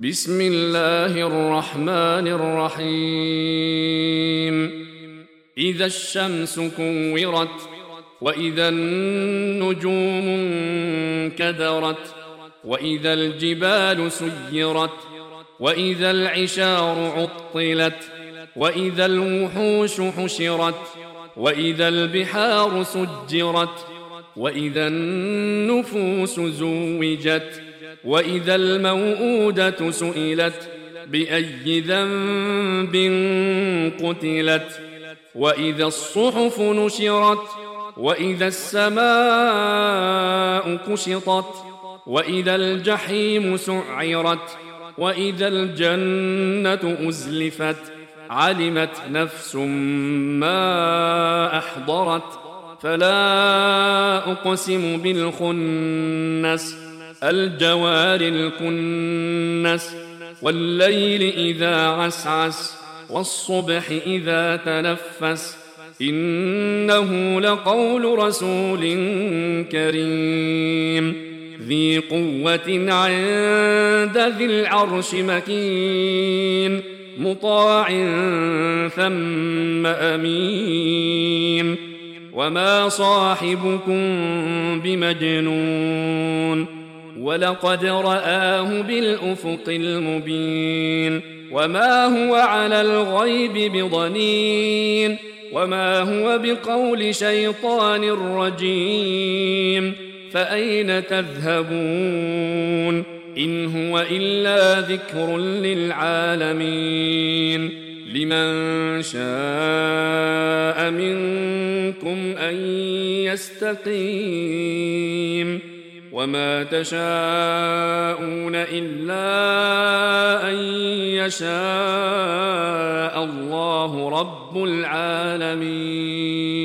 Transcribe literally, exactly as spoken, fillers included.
بسم الله الرحمن الرحيم إذا الشمس كورت وإذا النجوم انكدرت وإذا الجبال سيرت وإذا العشار عطلت وإذا الوحوش حشرت وإذا البحار سجرت وإذا النفوس زوجت وإذا الموءودة سئلت بأي ذنب قتلت وإذا الصحف نشرت وإذا السماء كشطت وإذا الجحيم سعرت وإذا الجنة أزلفت علمت نفس ما أحضرت فلا أقسم بالخنس الجوار الكنس والليل إذا عسعس والصبح إذا تنفس إنه لقول رسول كريم ذي قوة عند ذي العرش مكين مطاع ثم أمين وما صاحبكم بمجنون ولقد رآه بالأفق المبين وما هو على الغيب بضنين وما هو بقول شيطان رجيم فأين تذهبون إن هو إلا ذكر للعالمين لمن شاء منكم أن يستقيم وما تشاءون إلا أن يشاء الله رب العالمين.